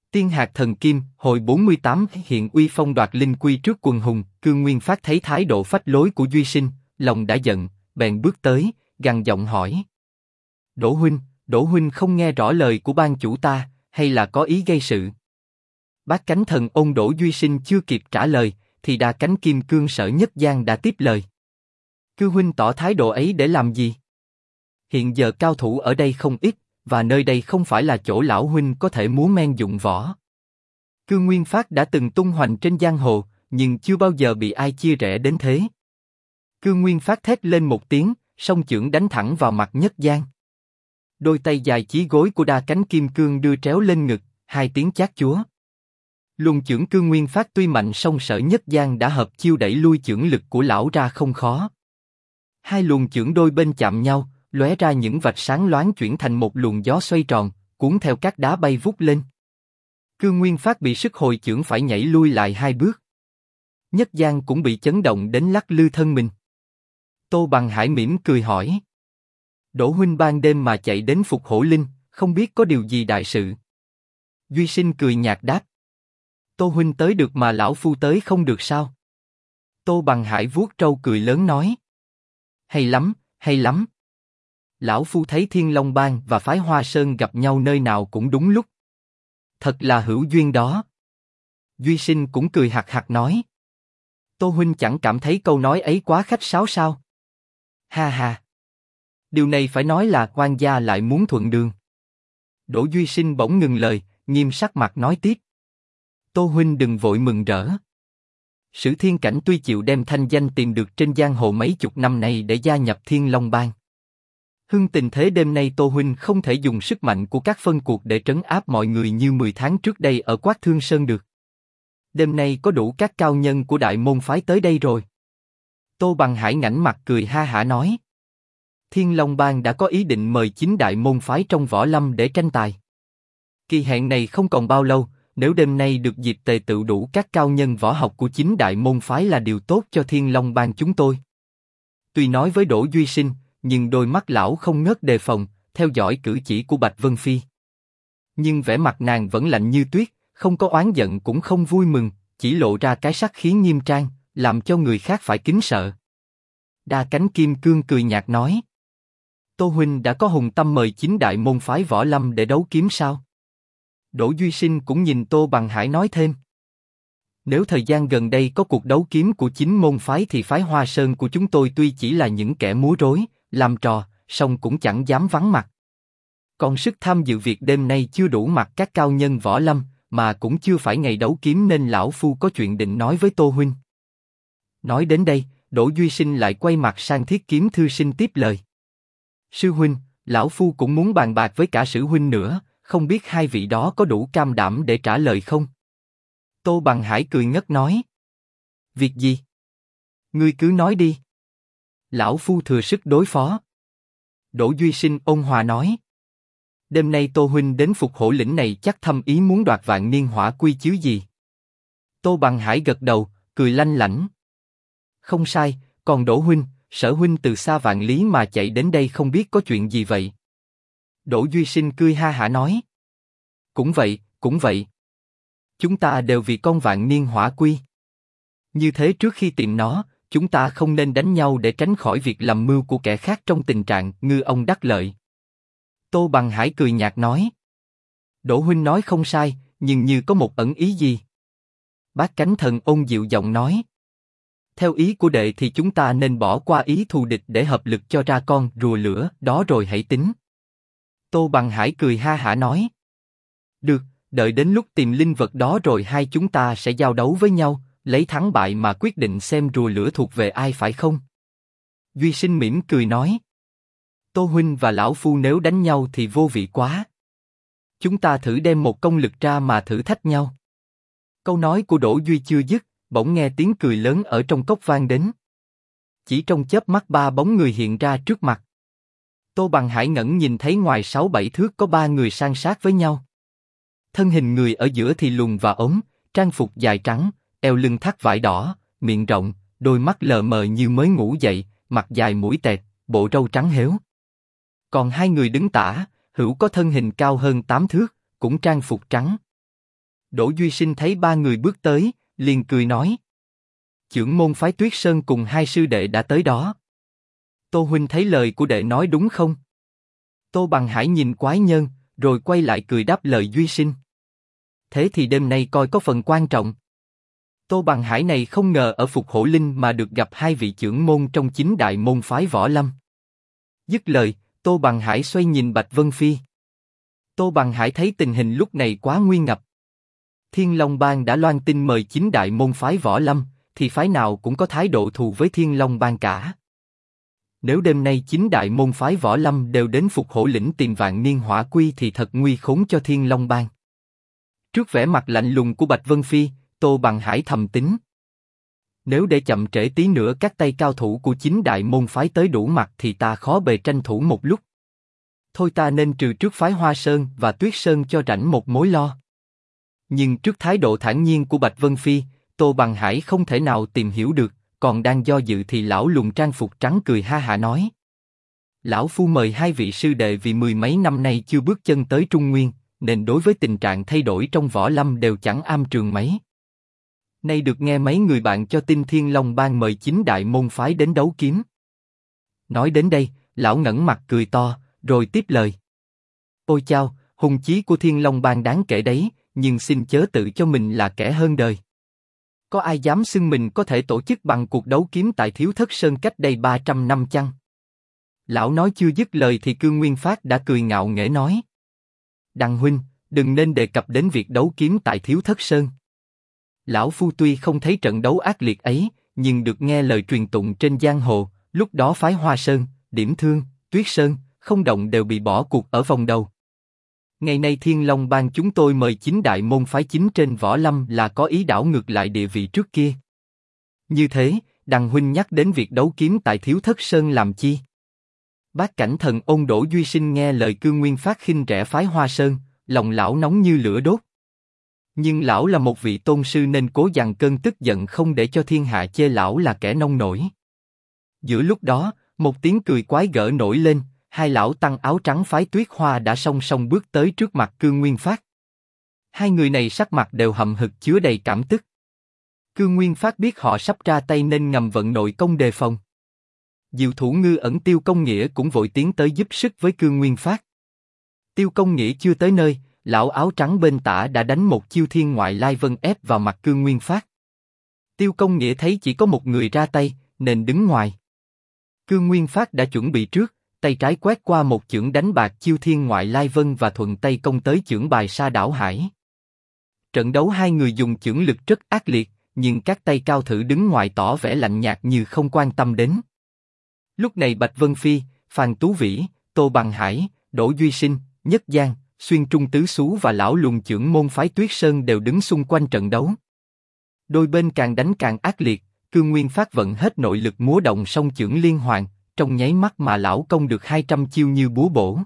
Tiên hạt thần kim, hồi 48 hiện uy phong đoạt linh quy trước quần hùng, Cương Nguyên Phát thấy thái độ phách lối của Duy Sinh, lòng đã giận, bèn bước tới, gằn giọng hỏi. Đỗ huynh không nghe rõ lời của ban chủ ta, hay là có ý gây sự? Bát cánh thần ôn Đỗ Duy Sinh chưa kịp trả lời, thì Đa Cánh Kim Cương Sở Nhất Giang đã tiếp lời. Cư huynh tỏ thái độ ấy để làm gì? Hiện giờ cao thủ ở đây không ít, và nơi đây không phải là chỗ lão huynh có thể múa men dụng võ. Cương Nguyên Phát đã từng tung hoành trên giang hồ, nhưng chưa bao giờ bị ai chia rẽ đến thế. Cương Nguyên Phát thét lên một tiếng, song chưởng đánh thẳng vào mặt Nhất Giang. Đôi tay dài chí gối của Đa Cánh Kim Cương đưa tréo lên ngực, hai tiếng chát chúa. Luồng chưởng Cương Nguyên Phát tuy mạnh song Sở Nhất Giang đã hợp chiêu đẩy lui chưởng lực của lão ra không khó. Hai luồng chưởng đôi bên chạm nhau, lóe ra những vạch sáng loáng chuyển thành một luồng gió xoay tròn, cuốn theo các đá bay vút lên. Cương Nguyên Phát bị sức hồi chưởng phải nhảy lui lại hai bước. Nhất Giang cũng bị chấn động đến lắc lư thân mình. Tô Bằng Hải mỉm cười hỏi. Đỗ huynh ban đêm mà chạy đến phục hổ linh, không biết có điều gì đại sự? Duy Sinh cười nhạt đáp. Tô huynh tới được mà lão phu tới không được sao? Tô Bằng Hải vuốt trâu cười lớn nói. Hay lắm, hay lắm. Lão phu thấy Thiên Long Bang và phái Hoa Sơn gặp nhau nơi nào cũng đúng lúc. Thật là hữu duyên đó. Duy Sinh cũng cười hạc hạc nói. Tô huynh chẳng cảm thấy câu nói ấy quá khách sáo sao? Ha ha. Điều này phải nói là quan gia lại muốn thuận đường. Đỗ Duy Sinh bỗng ngừng lời, nghiêm sắc mặt nói tiếp. Tô huynh đừng vội mừng rỡ. Sử Thiên Cảnh tuy chịu đem thanh danh tìm được trên giang hồ mấy chục năm nay để gia nhập Thiên Long Bang. Hưng tình thế đêm nay Tô huynh không thể dùng sức mạnh của các phân cuộc để trấn áp mọi người như 10 tháng trước đây ở Quát Thương Sơn được. Đêm nay có đủ các cao nhân của đại môn phái tới đây rồi. Tô Bằng Hải ngẩng mặt cười ha hả nói. Thiên Long Bang đã có ý định mời 9 đại môn phái trong võ lâm để tranh tài. Kỳ hẹn này không còn bao lâu, nếu đêm nay được dịp tề tựu đủ các cao nhân võ học của 9 đại môn phái là điều tốt cho Thiên Long Bang chúng tôi. Tuy nói với Đỗ Duy Sinh, nhưng đôi mắt lão không ngớt đề phòng, theo dõi cử chỉ của Bạch Vân Phi. Nhưng vẻ mặt nàng vẫn lạnh như tuyết, không có oán giận cũng không vui mừng, chỉ lộ ra cái sắc khí nghiêm trang, làm cho người khác phải kính sợ. Đa Cánh Kim Cương cười nhạt nói. Tô huynh đã có hùng tâm mời 9 đại môn phái võ lâm để đấu kiếm sao? Đỗ Duy Sinh cũng nhìn Tô Bằng Hải nói thêm. Nếu thời gian gần đây có cuộc đấu kiếm của 9 môn phái thì phái Hoa Sơn của chúng tôi tuy chỉ là những kẻ múa rối, làm trò, song cũng chẳng dám vắng mặt. Còn sức tham dự việc đêm nay chưa đủ mặt các cao nhân võ lâm, mà cũng chưa phải ngày đấu kiếm nên lão phu có chuyện định nói với Tô huynh. Nói đến đây, Đỗ Duy Sinh lại quay mặt sang Thiết Kiếm Thư Sinh tiếp lời. Sư huynh, lão phu cũng muốn bàn bạc với cả Sử huynh nữa, không biết hai vị đó có đủ cam đảm để trả lời không? Tô Bằng Hải cười ngất nói. Việc gì? Ngươi cứ nói đi. Lão phu thừa sức đối phó. Đỗ Duy Sinh ôn hòa nói. Đêm nay Tô huynh đến Phục Hổ lĩnh này chắc thâm ý muốn đoạt Vạn Niên Hỏa Quy chứ gì? Tô Bằng Hải gật đầu, cười lanh lảnh. Không sai, còn Đỗ huynh, Sở huynh từ xa vạn lý mà chạy đến đây không biết có chuyện gì vậy? Đỗ Duy Sinh cười ha hả nói. Cũng vậy, cũng vậy. Chúng ta đều vì con Vạn Niên Hỏa Quy. Như thế trước khi tìm nó, chúng ta không nên đánh nhau để tránh khỏi việc làm mưu của kẻ khác trong tình trạng ngư ông đắc lợi. Tô Bằng Hải cười nhạt nói. Đỗ huynh nói không sai, nhưng như có một ẩn ý gì? Bát Cánh Thần ôn dịu giọng nói. Theo ý của đệ thì chúng ta nên bỏ qua ý thù địch để hợp lực cho ra con rùa lửa đó rồi hãy tính. Tô Bằng Hải cười ha hả nói. Được, đợi đến lúc tìm linh vật đó rồi hai chúng ta sẽ giao đấu với nhau, lấy thắng bại mà quyết định xem rùa lửa thuộc về ai phải không? Duy Sinh mỉm cười nói. Tô huynh và lão phu nếu đánh nhau thì vô vị quá. Chúng ta thử đem một công lực ra mà thử thách nhau. Câu nói của Đỗ Duy chưa dứt, bỗng nghe tiếng cười lớn ở trong cốc vang đến. Chỉ trong chớp mắt 3 bóng người hiện ra trước mặt. Tô Bằng Hải ngẩng nhìn thấy ngoài 6-7 thước có 3 người san sát với nhau. Thân hình người ở giữa thì lùn và ốm, trang phục dài trắng, eo lưng thắt vải đỏ, miệng rộng, đôi mắt lờ mờ như mới ngủ dậy, mặt dài mũi tẹt, bộ râu trắng héo. Còn hai người đứng tả, hữu có thân hình cao hơn 8 thước, cũng trang phục trắng. Đỗ Duy Sinh thấy ba người bước tới, liền cười nói. Chưởng môn phái Tuyết Sơn cùng hai sư đệ đã tới đó. Tô huynh thấy lời của đệ nói đúng không? Tô Bằng Hải nhìn Quái Nhân, rồi quay lại cười đáp lời Duy Sinh. Thế thì đêm nay coi có phần quan trọng. Tô Bằng Hải này không ngờ ở Phục Hổ Linh mà được gặp hai vị chưởng môn trong chính đại môn phái võ lâm. Dứt lời, Tô Bằng Hải xoay nhìn Bạch Vân Phi. Tô Bằng Hải thấy tình hình lúc này quá nguy ngập. Thiên Long Bang đã loan tin mời chính đại môn phái võ lâm, thì phái nào cũng có thái độ thù với Thiên Long Bang cả. Nếu đêm nay chính đại môn phái võ lâm đều đến Phục Hổ Lĩnh tìm Vạn Niên Hỏa Quy thì thật nguy khốn cho Thiên Long Bang. Trước vẻ mặt lạnh lùng của Bạch Vân Phi, Tô Bằng Hải thầm tính. Nếu để chậm trễ tí nữa các tay cao thủ của chính đại môn phái tới đủ mặt thì ta khó bề tranh thủ một lúc. Thôi ta nên trừ trước phái Hoa Sơn và Tuyết Sơn cho rảnh một mối lo. Nhưng trước thái độ thản nhiên của Bạch Vân Phi, Tô Bằng Hải không thể nào tìm hiểu được, còn đang do dự thì lão lùn trang phục trắng cười ha hả nói. Lão phu mời hai vị sư đệ vì mười mấy năm nay chưa bước chân tới Trung Nguyên, nên đối với tình trạng thay đổi trong võ lâm đều chẳng am trường mấy. Nay được nghe mấy người bạn cho tin Thiên Long Bang mời chính đại môn phái đến đấu kiếm. Nói đến đây, lão ngẩng mặt cười to, rồi tiếp lời. Ôi chao, hùng chí của Thiên Long Bang đáng kể đấy, nhưng xin chớ tự cho mình là kẻ hơn đời. Có ai dám xưng mình có thể tổ chức bằng cuộc đấu kiếm tại Thiếu Thất Sơn cách đây 300 năm chăng? Lão nói chưa dứt lời thì Cương Nguyên Phát đã cười ngạo nghễ nói. Đặng huynh, đừng nên đề cập đến việc đấu kiếm tại Thiếu Thất Sơn. Lão phu tuy không thấy trận đấu ác liệt ấy, nhưng được nghe lời truyền tụng trên giang hồ, lúc đó phái Hoa Sơn, Điểm Thương, Tuyết Sơn, Không Động đều bị bỏ cuộc ở vòng đầu. Ngày nay Thiên Long Bang chúng tôi mời chính đại môn phái chính trên võ lâm là có ý đảo ngược lại địa vị trước kia. Như thế, Đặng huynh nhắc đến việc đấu kiếm tại Thiếu Thất Sơn làm chi? Bác Cảnh Thần Ôn Đỗ Duy Sinh nghe lời Cương Nguyên Phát khinh rẻ phái Hoa Sơn, lòng lão nóng như lửa đốt. Nhưng lão là một vị tôn sư nên cố dằn cơn tức giận không để cho thiên hạ chê lão là kẻ nông nổi. Giữa lúc đó, một tiếng cười quái gở nổi lên, hai lão tăng áo trắng phái Tuyết Hoa đã song song bước tới trước mặt Cương Nguyên Phát. Hai người này sắc mặt đều hậm hực chứa đầy cảm tức. Cương Nguyên Phát biết họ sắp ra tay nên ngầm vận nội công đề phòng. Diệu thủ Ngư Ẩn Tiêu Công Nghĩa cũng vội tiến tới giúp sức với Cương Nguyên Phát. Tiêu Công Nghĩa chưa tới nơi, lão áo trắng bên tả đã đánh một chiêu thiên ngoại lai vân ép vào mặt Cương Nguyên Phát. Tiêu Công Nghĩa thấy chỉ có một người ra tay, nên đứng ngoài. Cương Nguyên Phát đã chuẩn bị trước, tay trái quét qua một chưởng đánh bạc chiêu thiên ngoại lai vân và thuận tay công tới chưởng bài sa đảo hải. Trận đấu hai người dùng chưởng lực rất ác liệt, nhưng các tay cao thủ đứng ngoài tỏ vẻ lạnh nhạt như không quan tâm đến. Lúc này Bạch Vân Phi, Phan Tú Vĩ, Tô Bằng Hải, Đỗ Duy Sinh, Nhất Giang, Xuyên Trung Tứ Xú và lão lùn chưởng môn phái Tuyết Sơn đều đứng xung quanh trận đấu. Đôi bên càng đánh càng ác liệt, Cương Nguyên Phát vận hết nội lực múa động song chưởng liên hoàn, trong nháy mắt mà lão công được 200 chiêu như búa bổ.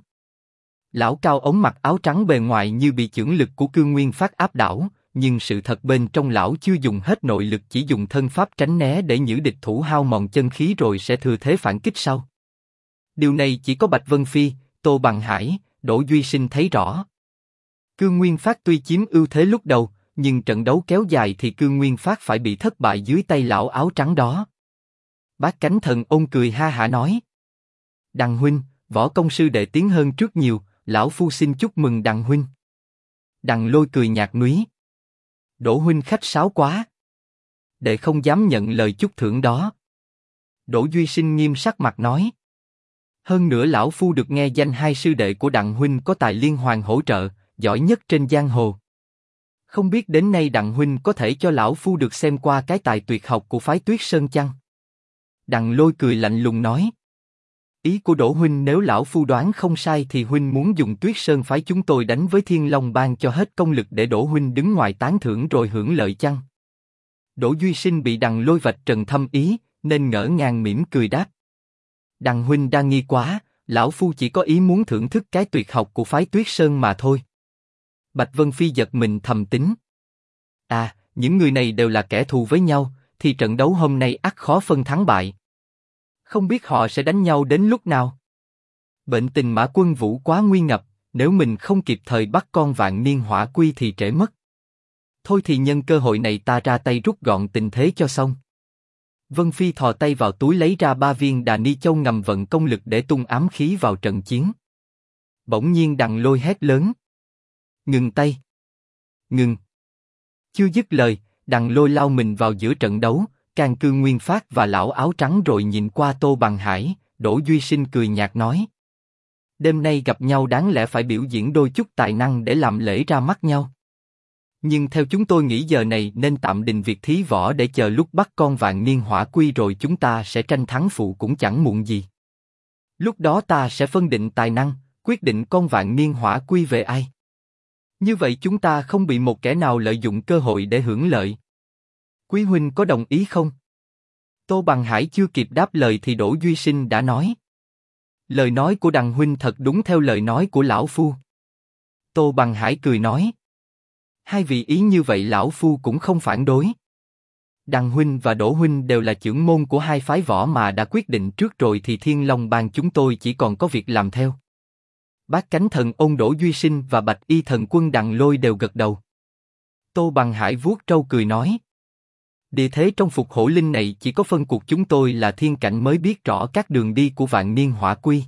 Lão cao ống mặc áo trắng bề ngoài như bị chưởng lực của Cương Nguyên Phát áp đảo, nhưng sự thật bên trong lão chưa dùng hết nội lực, chỉ dùng thân pháp tránh né để nhử địch thủ hao mòn chân khí rồi sẽ thừa thế phản kích sau. Điều này chỉ có Bạch Vân Phi, Tô Bằng Hải, Đỗ Duy Sinh thấy rõ. Cương Nguyên Phát tuy chiếm ưu thế lúc đầu, nhưng trận đấu kéo dài thì Cương Nguyên Phát phải bị thất bại dưới tay lão áo trắng đó. Bác Cánh Thần Ôn cười ha hả nói. Đặng huynh, võ công sư đệ tiến hơn trước nhiều, lão phu xin chúc mừng Đặng huynh. Đặng Lôi cười nhạt núi. Đỗ huynh khách sáo quá. Đệ không dám nhận lời chúc thưởng đó. Đỗ Duy Sinh nghiêm sắc mặt nói. Hơn nữa lão phu được nghe danh hai sư đệ của Đặng huynh có tài liên hoàn hỗ trợ, giỏi nhất trên giang hồ. Không biết đến nay Đặng huynh có thể cho lão phu được xem qua cái tài tuyệt học của phái Tuyết Sơn chăng? Đặng Lôi cười lạnh lùng nói. Ý của Đỗ huynh nếu lão phu đoán không sai thì huynh muốn dùng Tuyết Sơn phái chúng tôi đánh với Thiên Long Bang cho hết công lực để Đỗ huynh đứng ngoài tán thưởng rồi hưởng lợi chăng? Đỗ Duy Sinh bị Đặng Lôi vạch trần thâm ý, nên ngỡ ngàng mỉm cười đáp. Đặng huynh đa nghi quá, lão phu chỉ có ý muốn thưởng thức cái tuyệt học của phái Tuyết Sơn mà thôi. Bạch Vân Phi giật mình thầm tính. À, những người này đều là kẻ thù với nhau, thì trận đấu hôm nay ắt khó phân thắng bại. Không biết họ sẽ đánh nhau đến lúc nào. Bệnh tình Mã Quân Vũ quá nguy ngập, nếu mình không kịp thời bắt con Vạn Niên Hỏa Quy thì trễ mất. Thôi thì nhân cơ hội này ta ra tay rút gọn tình thế cho xong. Vân Phi thò tay vào túi lấy ra 3 viên Đà Ni Châu ngầm vận công lực để tung ám khí vào trận chiến. Bỗng nhiên Đằng Lôi hét lớn. Ngừng tay. Ngừng. Chưa dứt lời, Đằng Lôi lao mình vào giữa trận đấu, Can Cư Nguyên Phát và lão áo trắng rồi nhìn qua Tô Bằng Hải, Đỗ Duy Sinh cười nhạt nói. Đêm nay gặp nhau đáng lẽ phải biểu diễn đôi chút tài năng để làm lễ ra mắt nhau. Nhưng theo chúng tôi nghĩ giờ này nên tạm đình việc thí võ để chờ lúc bắt con Vạn Niên Hỏa Quy rồi chúng ta sẽ tranh thắng phụ cũng chẳng muộn gì. Lúc đó ta sẽ phân định tài năng, quyết định con Vạn Niên Hỏa Quy về ai. Như vậy chúng ta không bị một kẻ nào lợi dụng cơ hội để hưởng lợi. Quý huynh có đồng ý không? Tô Bằng Hải chưa kịp đáp lời thì Đỗ Duy Sinh đã nói. Lời nói của Đằng huynh thật đúng theo lời nói của lão phu. Tô Bằng Hải cười nói. Hai vị ý như vậy lão phu cũng không phản đối. Đằng huynh và Đỗ huynh đều là trưởng môn của hai phái võ mà đã quyết định trước rồi thì Thiên Long Bang chúng tôi chỉ còn có việc làm theo. Bát Cánh Thần Ôn Đỗ Duy Sinh và Bạch Y Thần Quân Đằng Lôi đều gật đầu. Tô Bằng Hải vuốt trâu cười nói. Địa thế trong Phục Hổ Linh này chỉ có phân cuộc chúng tôi là thiên cảnh mới biết rõ các đường đi của Vạn Niên Hỏa Quy.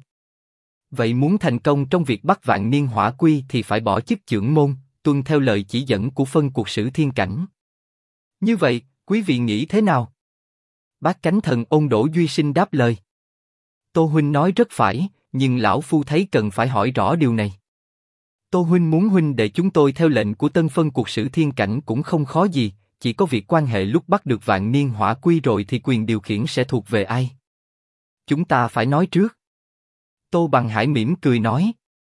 Vậy muốn thành công trong việc bắt Vạn Niên Hỏa Quy thì phải bỏ chức trưởng môn, tuân theo lời chỉ dẫn của phân cuộc sử thiên cảnh. Như vậy, quý vị nghĩ thế nào? Bát Cánh Thần Ôn Đỗ Duy Sinh đáp lời. Tô huynh nói rất phải, nhưng lão phu thấy cần phải hỏi rõ điều này. Tô huynh muốn huynh để chúng tôi theo lệnh của tân phân cuộc sử thiên cảnh cũng không khó gì, chỉ có việc quan hệ lúc bắt được Vạn Niên Hỏa Quy rồi thì quyền điều khiển sẽ thuộc về ai. Chúng ta phải nói trước. Tô Bằng Hải mỉm cười nói.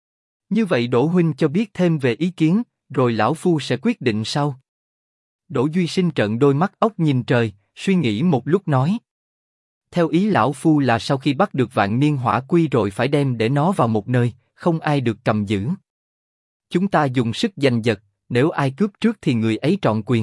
Như vậy Đỗ huynh cho biết thêm về ý kiến, rồi lão phu sẽ quyết định sau. Đỗ Duy Sinh trợn đôi mắt ốc nhìn trời, suy nghĩ một lúc nói. Theo ý lão phu là sau khi bắt được Vạn Niên Hỏa Quy rồi phải đem để nó vào một nơi, không ai được cầm giữ. Chúng ta dùng sức giành giật, nếu ai cướp trước thì người ấy trọn quyền.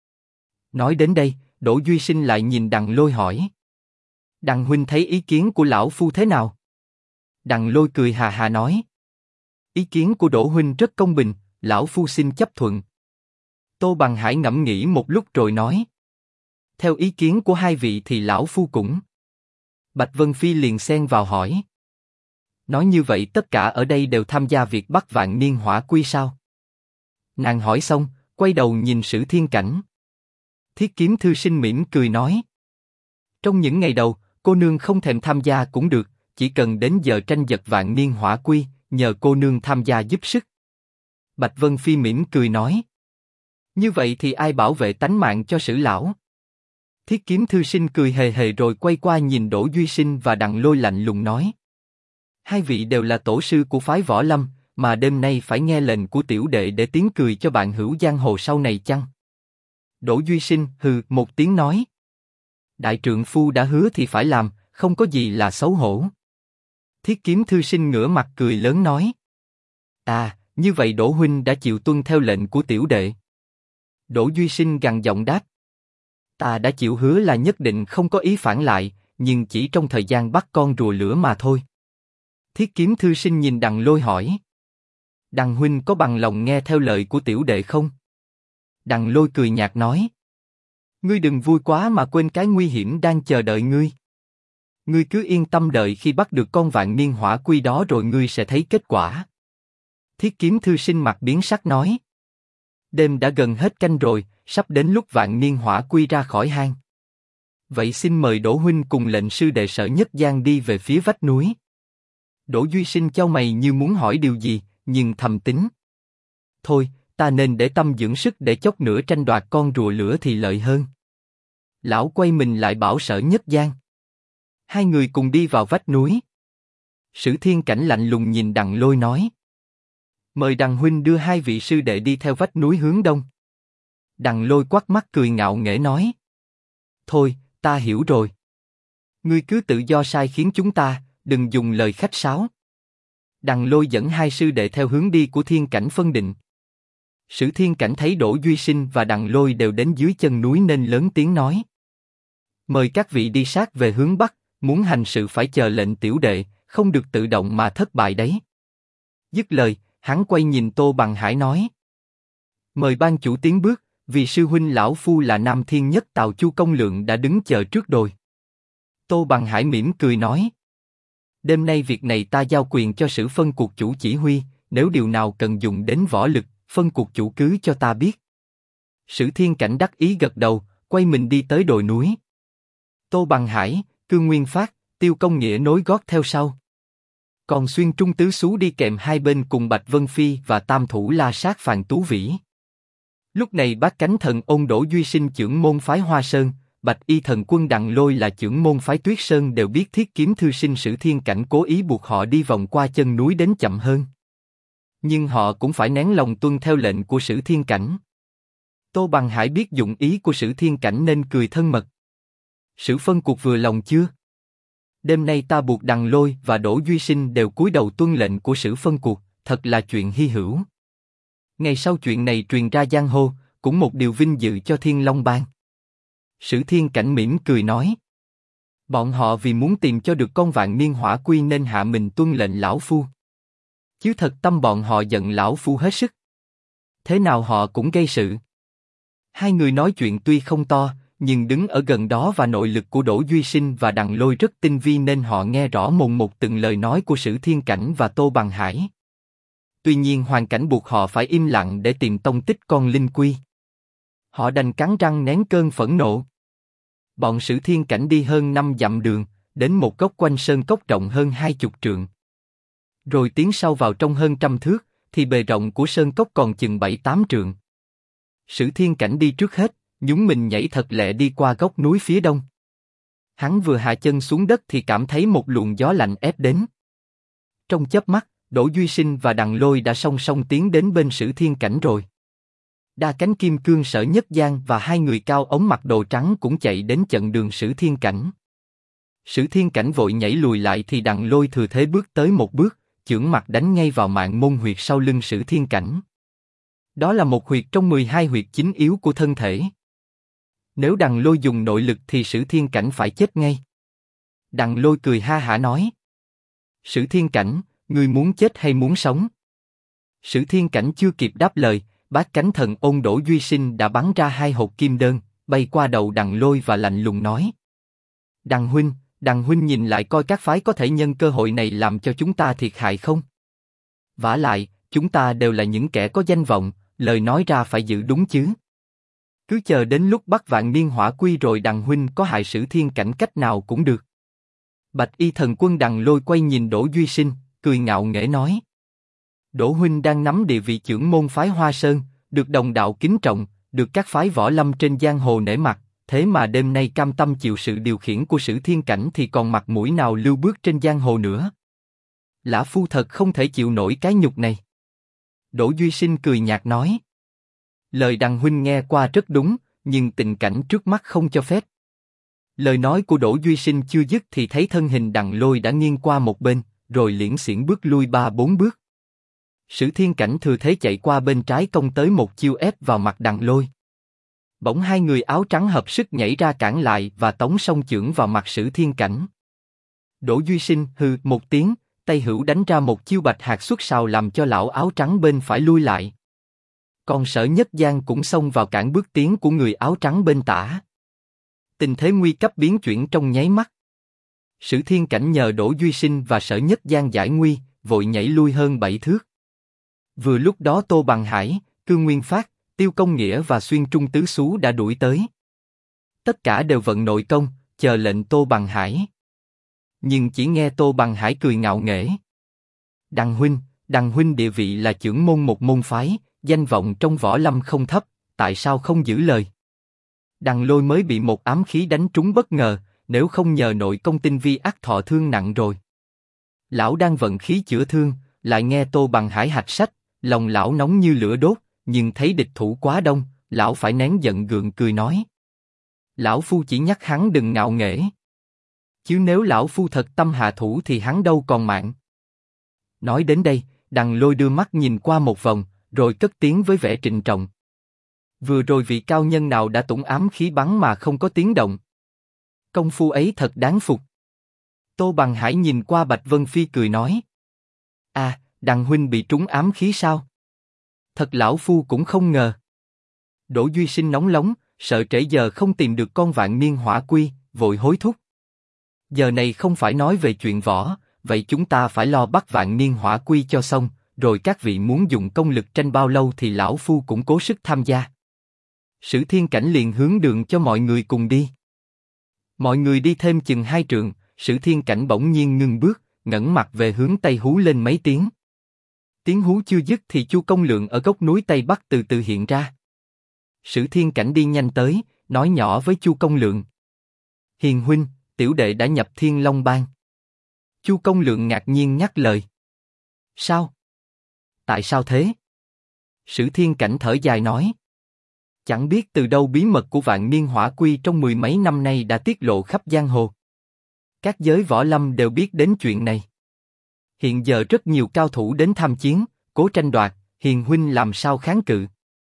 Nói đến đây, Đỗ Duy Sinh lại nhìn Đằng Lôi hỏi. Đằng huynh thấy ý kiến của lão phu thế nào? Đằng Lôi cười hà hà nói. Ý kiến của Đỗ huynh rất công bình, lão phu xin chấp thuận. Tô Bằng Hải ngẫm nghĩ một lúc rồi nói. Theo ý kiến của hai vị thì lão phu cũng. Bạch Vân Phi liền xen vào hỏi. Nói như vậy tất cả ở đây đều tham gia việc bắt Vạn Niên Hỏa Quy sao? Nàng hỏi xong, quay đầu nhìn Sử Thiên Cảnh. Thiết Kiếm Thư Sinh mỉm cười nói. Trong những ngày đầu, cô nương không thèm tham gia cũng được, chỉ cần đến giờ tranh giật Vạn Niên Hỏa Quy, nhờ cô nương tham gia giúp sức. Bạch Vân Phi mỉm cười nói. Như vậy thì ai bảo vệ tánh mạng cho Sử lão? Thiết Kiếm Thư Sinh cười hề hề rồi quay qua nhìn Đỗ Duy Sinh và Đằng Lôi lạnh lùng nói. Hai vị đều là tổ sư của phái Võ Lâm, mà đêm nay phải nghe lệnh của tiểu đệ để tiếng cười cho bạn hữu giang hồ sau này chăng? Đỗ Duy Sinh hừ một tiếng nói. Đại trượng phu đã hứa thì phải làm, không có gì là xấu hổ. Thiết Kiếm Thư Sinh ngửa mặt cười lớn nói. À, như vậy Đỗ huynh đã chịu tuân theo lệnh của tiểu đệ. Đỗ Duy Sinh gằn giọng đáp. Ta đã chịu hứa là nhất định không có ý phản lại, nhưng chỉ trong thời gian bắt con rùa lửa mà thôi. Thiết Kiếm Thư Sinh nhìn Đằng Lôi hỏi. Đằng huynh có bằng lòng nghe theo lời của tiểu đệ không? Đằng Lôi cười nhạt nói. Ngươi đừng vui quá mà quên cái nguy hiểm đang chờ đợi ngươi. Ngươi cứ yên tâm đợi khi bắt được con Vạn Niên Hỏa Quy đó rồi ngươi sẽ thấy kết quả. Thiết Kiếm Thư Sinh mặt biến sắc nói. Đêm đã gần hết canh rồi, sắp đến lúc Vạn Niên Hỏa Quy ra khỏi hang. Vậy xin mời Đỗ huynh cùng lệnh sư đệ Sở Nhất Giang đi về phía vách núi. Đỗ Duy Sinh chau mày như muốn hỏi điều gì, nhưng thầm tính. Thôi, ta nên để tâm dưỡng sức để chốc nữa tranh đoạt con rùa lửa thì lợi hơn. Lão quay mình lại bảo Sở Nhất Giang. Hai người cùng đi vào vách núi. Sử Thiên Cảnh lạnh lùng nhìn Đằng Lôi nói. Mời Đằng huynh đưa hai vị sư đệ đi theo vách núi hướng đông. Đằng Lôi quắt mắt cười ngạo nghễ nói. Thôi, ta hiểu rồi. Ngươi cứ tự do sai khiến chúng ta, đừng dùng lời khách sáo. Đằng Lôi dẫn hai sư đệ theo hướng đi của Thiên Cảnh phân định. Sử Thiên Cảnh thấy Đỗ Duy Sinh và Đằng Lôi đều đến dưới chân núi nên lớn tiếng nói. Mời các vị đi sát về hướng bắc, muốn hành sự phải chờ lệnh tiểu đệ, không được tự động mà thất bại đấy. Dứt lời, hắn quay nhìn Tô Bằng Hải nói. Mời ban chủ tiến bước, Vì sư huynh lão phu là Nam Thiên Nhất Tào Chu Công Lượng đã đứng chờ trước rồi. Tô Bằng Hải mỉm cười nói. Đêm nay việc này ta giao quyền cho Sử phân cuộc chủ chỉ huy, nếu điều nào cần dùng đến võ lực, phân cuộc chủ cứ cho ta biết. Sử Thiên Cảnh đắc ý gật đầu, quay mình đi tới đồi núi. Tô Bằng Hải, Cương Nguyên Phát, Tiêu Công Nghĩa nối gót theo sau. Còn Xuyên Trung Tứ Xú đi kèm hai bên cùng Bạch Vân Phi và Tam Thủ La Sát Phàn Tú Vĩ. Lúc này Bát Cánh Thần Ôn Đỗ Duy Sinh chưởng môn phái Hoa Sơn, Bạch Y Thần Quân Đặng Lôi là chưởng môn phái Tuyết Sơn đều biết Thiết Kiếm thư sinh Sử Thiên Cảnh cố ý buộc họ đi vòng qua chân núi đến chậm hơn. Nhưng họ cũng phải nén lòng tuân theo lệnh của Sử Thiên Cảnh. Tô Bằng Hải biết dụng ý của Sử Thiên Cảnh nên cười thân mật. Sử phân cuộc vừa lòng chưa? Đêm nay ta buộc Đặng Lôi và Đỗ Duy Sinh đều cúi đầu tuân lệnh của Sử phân cuộc, thật là chuyện hy hữu. Ngày sau chuyện này truyền ra giang hồ, cũng một điều vinh dự cho Thiên Long Bang. Sử Thiên Cảnh mỉm cười nói. Bọn họ vì muốn tìm cho được con vạn niên hỏa quy nên hạ mình tuân lệnh lão phu. Chứ thật tâm bọn họ giận lão phu hết sức. Thế nào họ cũng gây sự. Hai người nói chuyện tuy không to, nhưng đứng ở gần đó và nội lực của Đỗ Duy Sinh và Đặng Lôi rất tinh vi nên họ nghe rõ mồn một từng lời nói của Sử Thiên Cảnh và Tô Bằng Hải. Tuy nhiên hoàn cảnh buộc họ phải im lặng để tìm tông tích con linh quy. Họ đành cắn răng nén cơn phẫn nộ. Bọn Sử Thiên Cảnh đi hơn 5 dặm đường, đến một góc quanh sơn cốc rộng hơn 20 trượng. Rồi tiến sâu vào trong hơn 100 thước, thì bề rộng của sơn cốc còn chừng 7-8 trượng. Sử Thiên Cảnh đi trước hết, nhún mình nhảy thật lẹ đi qua góc núi phía đông. Hắn vừa hạ chân xuống đất thì cảm thấy một luồng gió lạnh ép đến. Trong chớp mắt, Đỗ Duy Sinh và Đặng Lôi đã song song tiến đến bên Sử Thiên Cảnh rồi. Đa Cánh Kim Cương Sở Nhất Giang và hai người cao ống mặc đồ trắng cũng chạy đến chặn đường Sử Thiên Cảnh. Sử Thiên Cảnh vội nhảy lùi lại thì Đặng Lôi thừa thế bước tới một bước, chưởng mặt đánh ngay vào mạng môn huyệt sau lưng Sử Thiên Cảnh. Đó là một huyệt trong 12 huyệt chính yếu của thân thể. Nếu Đặng Lôi dùng nội lực thì Sử Thiên Cảnh phải chết ngay. Đặng Lôi cười ha hả nói. Sử Thiên Cảnh, ngươi muốn chết hay muốn sống? Sử Thiên Cảnh chưa kịp đáp lời, Bát Cánh Thần Ôn Đỗ Duy Sinh đã bắn ra 2 hột kim đơn, bay qua đầu Đặng Lôi và lạnh lùng nói. Đặng huynh nhìn lại coi các phái có thể nhân cơ hội này làm cho chúng ta thiệt hại không? Vả lại, chúng ta đều là những kẻ có danh vọng, lời nói ra phải giữ đúng chứ. Cứ chờ đến lúc bắt vạn niên hỏa quy rồi Đặng huynh có hại Sử Thiên Cảnh cách nào cũng được. Bạch Y Thần Quân Đặng Lôi quay nhìn Đỗ Duy Sinh, cười ngạo nghễ nói. Đỗ huynh đang nắm địa vị chưởng môn phái Hoa Sơn, được đồng đạo kính trọng, được các phái võ lâm trên giang hồ nể mặt, thế mà đêm nay cam tâm chịu sự điều khiển của Sử Thiên Cảnh thì còn mặt mũi nào lưu bước trên giang hồ nữa? Lã phu thật không thể chịu nổi cái nhục này. Đỗ Duy Sinh cười nhạt nói. Lời Đặng huynh nghe qua rất đúng, nhưng tình cảnh trước mắt không cho phép. Lời nói của Đỗ Duy Sinh chưa dứt thì thấy thân hình Đặng Lôi đã nghiêng qua một bên, rồi liễn xiển bước lui 3-4 bước. Sử Thiên Cảnh thừa thế chạy qua bên trái công tới một chiêu ép vào mặt Đặng Lôi. Bỗng hai người áo trắng hợp sức nhảy ra cản lại và tống song chưởng vào mặt Sử Thiên Cảnh. Đỗ Duy Sinh hừ một tiếng, tay hữu đánh ra một chiêu bạch hạt xuất sào làm cho lão áo trắng bên phải lui lại. Còn Sở Nhất Giang cũng xông vào cản bước tiến của người áo trắng bên tả. Tình thế nguy cấp biến chuyển trong nháy mắt. Sử Thiên Cảnh nhờ Đỗ Duy Sinh và Sở Nhất Giang giải nguy, vội nhảy lui hơn 7 thước. Vừa lúc đó Tô Bằng Hải, Cương Nguyên Phát, Tiêu Công Nghĩa và Xuyên Trung Tứ Xú đã đuổi tới. Tất cả đều vận nội công, chờ lệnh Tô Bằng Hải. Nhưng chỉ nghe Tô Bằng Hải cười ngạo nghễ. Đặng huynh địa vị là chưởng môn một môn phái, danh vọng trong võ lâm không thấp, tại sao không giữ lời? Đặng Lôi mới bị một ám khí đánh trúng bất ngờ, nếu không nhờ nội công tinh vi ắt thọ thương nặng rồi. Lão đang vận khí chữa thương, lại nghe Tô Bằng Hải hạch sách, lòng lão nóng như lửa đốt, nhưng thấy địch thủ quá đông, lão phải nén giận gượng cười nói. Lão phu chỉ nhắc hắn đừng ngạo nghễ. Chứ nếu lão phu thật tâm hạ thủ thì hắn đâu còn mạng. Nói đến đây, Đặng Lôi đưa mắt nhìn qua một vòng, rồi cất tiếng với vẻ trịnh trọng. Vừa rồi vị cao nhân nào đã tủng ám khí bắn mà không có tiếng động. Công phu ấy thật đáng phục. Tô Bằng Hải nhìn qua Bạch Vân Phi cười nói. À, Đặng huynh bị trúng ám khí sao? Thật lão phu cũng không ngờ. Đỗ Duy Sinh nóng lóng, sợ trễ giờ không tìm được con vạn niên hỏa quy, vội hối thúc. Giờ này không phải nói về chuyện võ, vậy chúng ta phải lo bắt vạn niên hỏa quy cho xong, rồi các vị muốn dùng công lực tranh bao lâu thì lão phu cũng cố sức tham gia. Sử Thiên Cảnh liền hướng đường cho mọi người cùng đi. Mọi người đi thêm chừng 2 trượng, Sử Thiên Cảnh bỗng nhiên ngưng bước, ngẩng mặt về hướng tây hú lên mấy tiếng. Tiếng hú chưa dứt thì Chu Công Lượng ở góc núi tây bắc từ từ hiện ra. Sử Thiên Cảnh đi nhanh tới, nói nhỏ với Chu Công Lượng: Hiền huynh, tiểu đệ đã nhập Thiên Long Bang. Chu Công Lượng ngạc nhiên nhắc lời: Sao? Tại sao thế? Sử Thiên Cảnh thở dài nói: Chẳng biết từ đâu bí mật của vạn niên hỏa quy trong 10 mấy năm nay đã tiết lộ khắp giang hồ. Các giới võ lâm đều biết đến chuyện này. Hiện giờ rất nhiều cao thủ đến tham chiến, cố tranh đoạt, hiền huynh làm sao kháng cự?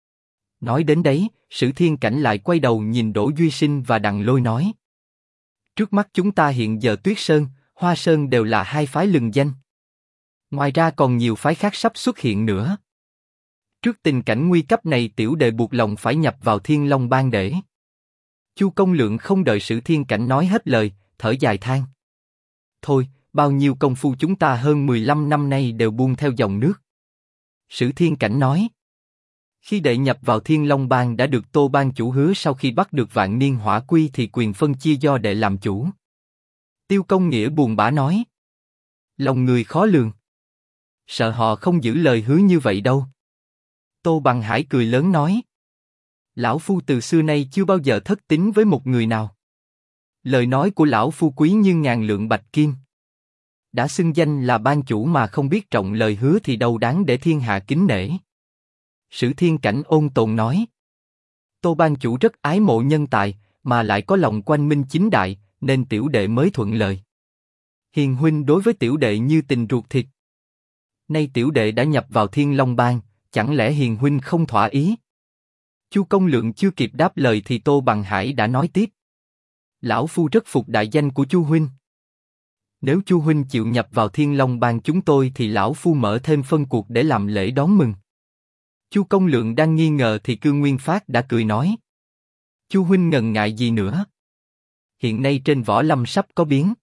Nói đến đấy, Sử Thiên Cảnh lại quay đầu nhìn Đỗ Duy Sinh và Đặng Lôi nói: Trước mắt chúng ta hiện giờ Tuyết Sơn, Hoa Sơn đều là 2 phái lừng danh. Ngoài ra còn nhiều phái khác sắp xuất hiện nữa. Trước tình cảnh nguy cấp này tiểu đệ buộc lòng phải nhập vào Thiên Long Bang để. Chu Công Lượng không đợi Sử Thiên Cảnh nói hết lời, thở dài than: Thôi, bao nhiêu công phu chúng ta hơn 15 năm nay đều buông theo dòng nước. Sử Thiên Cảnh nói: Khi đệ nhập vào Thiên Long Bang đã được Tô Bang chủ hứa sau khi bắt được vạn niên hỏa quy thì quyền phân chia do đệ làm chủ. Tiêu Công Nghĩa buồn bã nói: Lòng người khó lường. Sợ họ không giữ lời hứa như vậy đâu. Tô Bằng Hải cười lớn nói: Lão phu từ xưa nay chưa bao giờ thất tín với một người nào. Lời nói của lão phu quý như ngàn lượng bạch kim. Đã xưng danh là ban chủ mà không biết trọng lời hứa thì đâu đáng để thiên hạ kính nể. Sử Thiên Cảnh ôn tồn nói: Tô ban chủ rất ái mộ nhân tài, mà lại có lòng quanh minh chính đại, nên tiểu đệ mới thuận lời. Hiền huynh đối với tiểu đệ như tình ruột thịt. Nay tiểu đệ đã nhập vào Thiên Long Bang, chẳng lẽ hiền huynh không thỏa ý? Chu Công Lượng chưa kịp đáp lời thì Tô Bằng Hải đã nói tiếp: Lão phu rất phục đại danh của Chu huynh. Nếu Chu huynh chịu nhập vào Thiên Long Bang chúng tôi thì lão phu mở thêm phân cuộc để làm lễ đón mừng. Chu Công Lượng đang nghi ngờ thì Cương Nguyên Phát đã cười nói: Chu huynh ngần ngại gì nữa? Hiện nay trên võ lâm sắp có biến.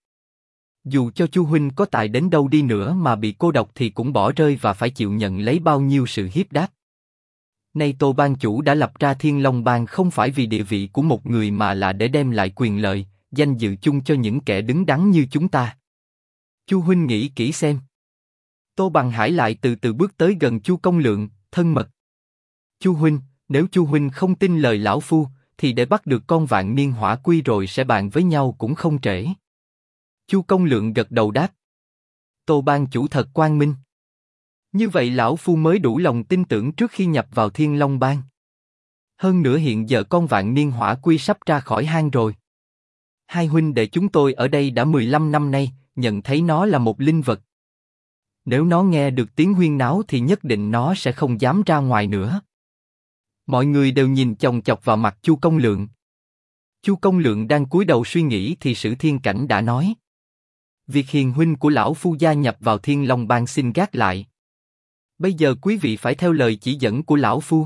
Dù cho Chu huynh có tài đến đâu đi nữa mà bị cô độc thì cũng bỏ rơi và phải chịu nhận lấy bao nhiêu sự hiếp đáp. Nay Tô Bang chủ đã lập ra Thiên Long Bang không phải vì địa vị của một người mà là để đem lại quyền lợi, danh dự chung cho những kẻ đứng đắn như chúng ta. Chu huynh nghĩ kỹ xem. Tô Bằng Hải lại từ từ bước tới gần Chu Công Lượng, thân mật: Chu huynh, nếu Chu huynh không tin lời lão phu, thì để bắt được con vạn niên hỏa quy rồi sẽ bàn với nhau cũng không trễ. Chu Công Lượng gật đầu đáp: Tô Bang chủ thật quang minh. Như vậy lão phu mới đủ lòng tin tưởng trước khi nhập vào Thiên Long Bang. Hơn nữa hiện giờ con vạn niên hỏa quy sắp ra khỏi hang rồi. Hai huynh đệ chúng tôi ở đây đã 15 năm nay, nhận thấy nó là một linh vật. Nếu nó nghe được tiếng huyên náo thì nhất định nó sẽ không dám ra ngoài nữa. Mọi người đều nhìn chòng chọc vào mặt Chu Công Lượng. Chu Công Lượng đang cúi đầu suy nghĩ thì Sử Thiên Cảnh đã nói: Việc hiền huynh của lão phu gia nhập vào Thiên Long Bang xin gác lại. Bây giờ quý vị phải theo lời chỉ dẫn của lão phu.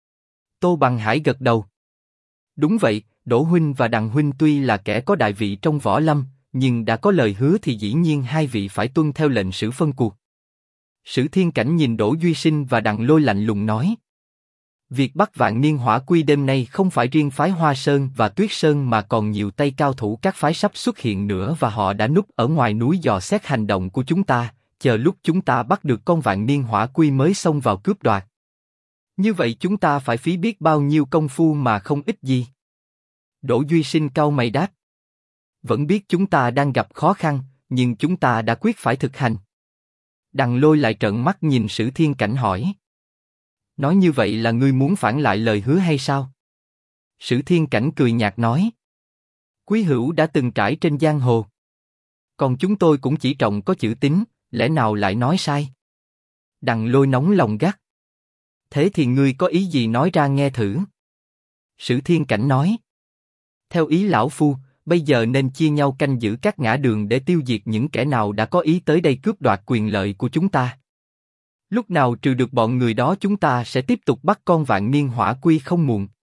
Tô Bằng Hải gật đầu: Đúng vậy, Đỗ huynh và Đặng huynh tuy là kẻ có đại vị trong võ lâm, nhưng đã có lời hứa thì dĩ nhiên hai vị phải tuân theo lệnh sử phân cuộc. Sử Thiên Cảnh nhìn Đỗ Duy Sinh và Đặng Lôi lạnh lùng nói: Việc bắt vạn niên hỏa quy đêm nay không phải riêng phái Hoa Sơn và Tuyết Sơn mà còn nhiều tay cao thủ các phái sắp xuất hiện nữa và họ đã núp ở ngoài núi dò xét hành động của chúng ta, chờ lúc chúng ta bắt được con vạn niên hỏa quy mới xông vào cướp đoạt. Như vậy chúng ta phải phí biết bao nhiêu công phu mà không ít gì. Đỗ Duy Sinh cau mày đáp: Vẫn biết chúng ta đang gặp khó khăn, nhưng chúng ta đã quyết phải thực hành. Đặng Lôi lại trợn mắt nhìn Sử Thiên Cảnh hỏi: Nói như vậy là ngươi muốn phản lại lời hứa hay sao? Sử Thiên Cảnh cười nhạt nói: Quý hữu đã từng trải trên giang hồ. Còn chúng tôi cũng chỉ trọng có chữ tín, lẽ nào lại nói sai? Đặng Lôi nóng lòng gắt: Thế thì ngươi có ý gì nói ra nghe thử? Sử Thiên Cảnh nói: Theo ý lão phu, bây giờ nên chia nhau canh giữ các ngã đường để tiêu diệt những kẻ nào đã có ý tới đây cướp đoạt quyền lợi của chúng ta. Lúc nào trừ được bọn người đó chúng ta sẽ tiếp tục bắt con vạn niên hỏa quy không muộn.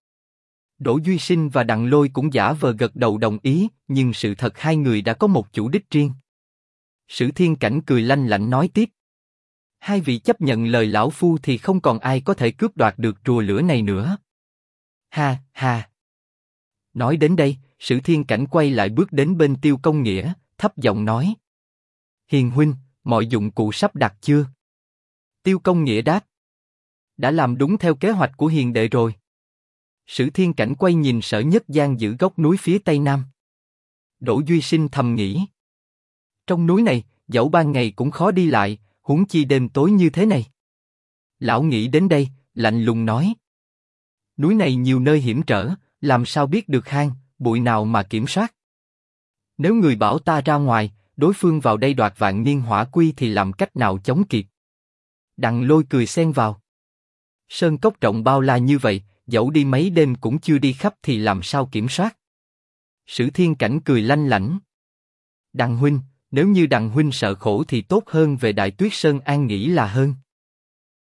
Đỗ Duy Sinh và Đặng Lôi cũng giả vờ gật đầu đồng ý, nhưng sự thật hai người đã có một chủ đích riêng. Sử Thiên Cảnh cười lanh lảnh nói tiếp. Hai vị chấp nhận lời lão phu thì không còn ai có thể cướp đoạt được rùa lửa này nữa. Ha, ha. Nói đến đây, Sử Thiên Cảnh quay lại bước đến bên Tiêu Công Nghĩa, thấp giọng nói. Hiền huynh, mọi dụng cụ sắp đặt chưa? Tiêu Công Nghĩa đáp. Đã làm đúng theo kế hoạch của hiền đệ rồi. Sử Thiên Cảnh quay nhìn Sở Nhất Giang giữ góc núi phía tây nam. Đỗ Duy Sinh thầm nghĩ. Trong núi này, dẫu ban ngày cũng khó đi lại, huống chi đêm tối như thế này. Lão nghĩ đến đây, lạnh lùng nói. Núi này nhiều nơi hiểm trở, làm sao biết được hang, bụi nào mà kiểm soát? Nếu người bảo ta ra ngoài, đối phương vào đây đoạt vạn niên hỏa quy thì làm cách nào chống kịp? Đặng Lôi cười xen vào. Sơn cốc rộng bao la như vậy, dẫu đi mấy đêm cũng chưa đi khắp thì làm sao kiểm soát? Sử Thiên Cảnh cười lanh lảnh. Đặng huynh, nếu như Đặng huynh sợ khổ thì tốt hơn về Đại Tuyết Sơn an nghỉ là hơn.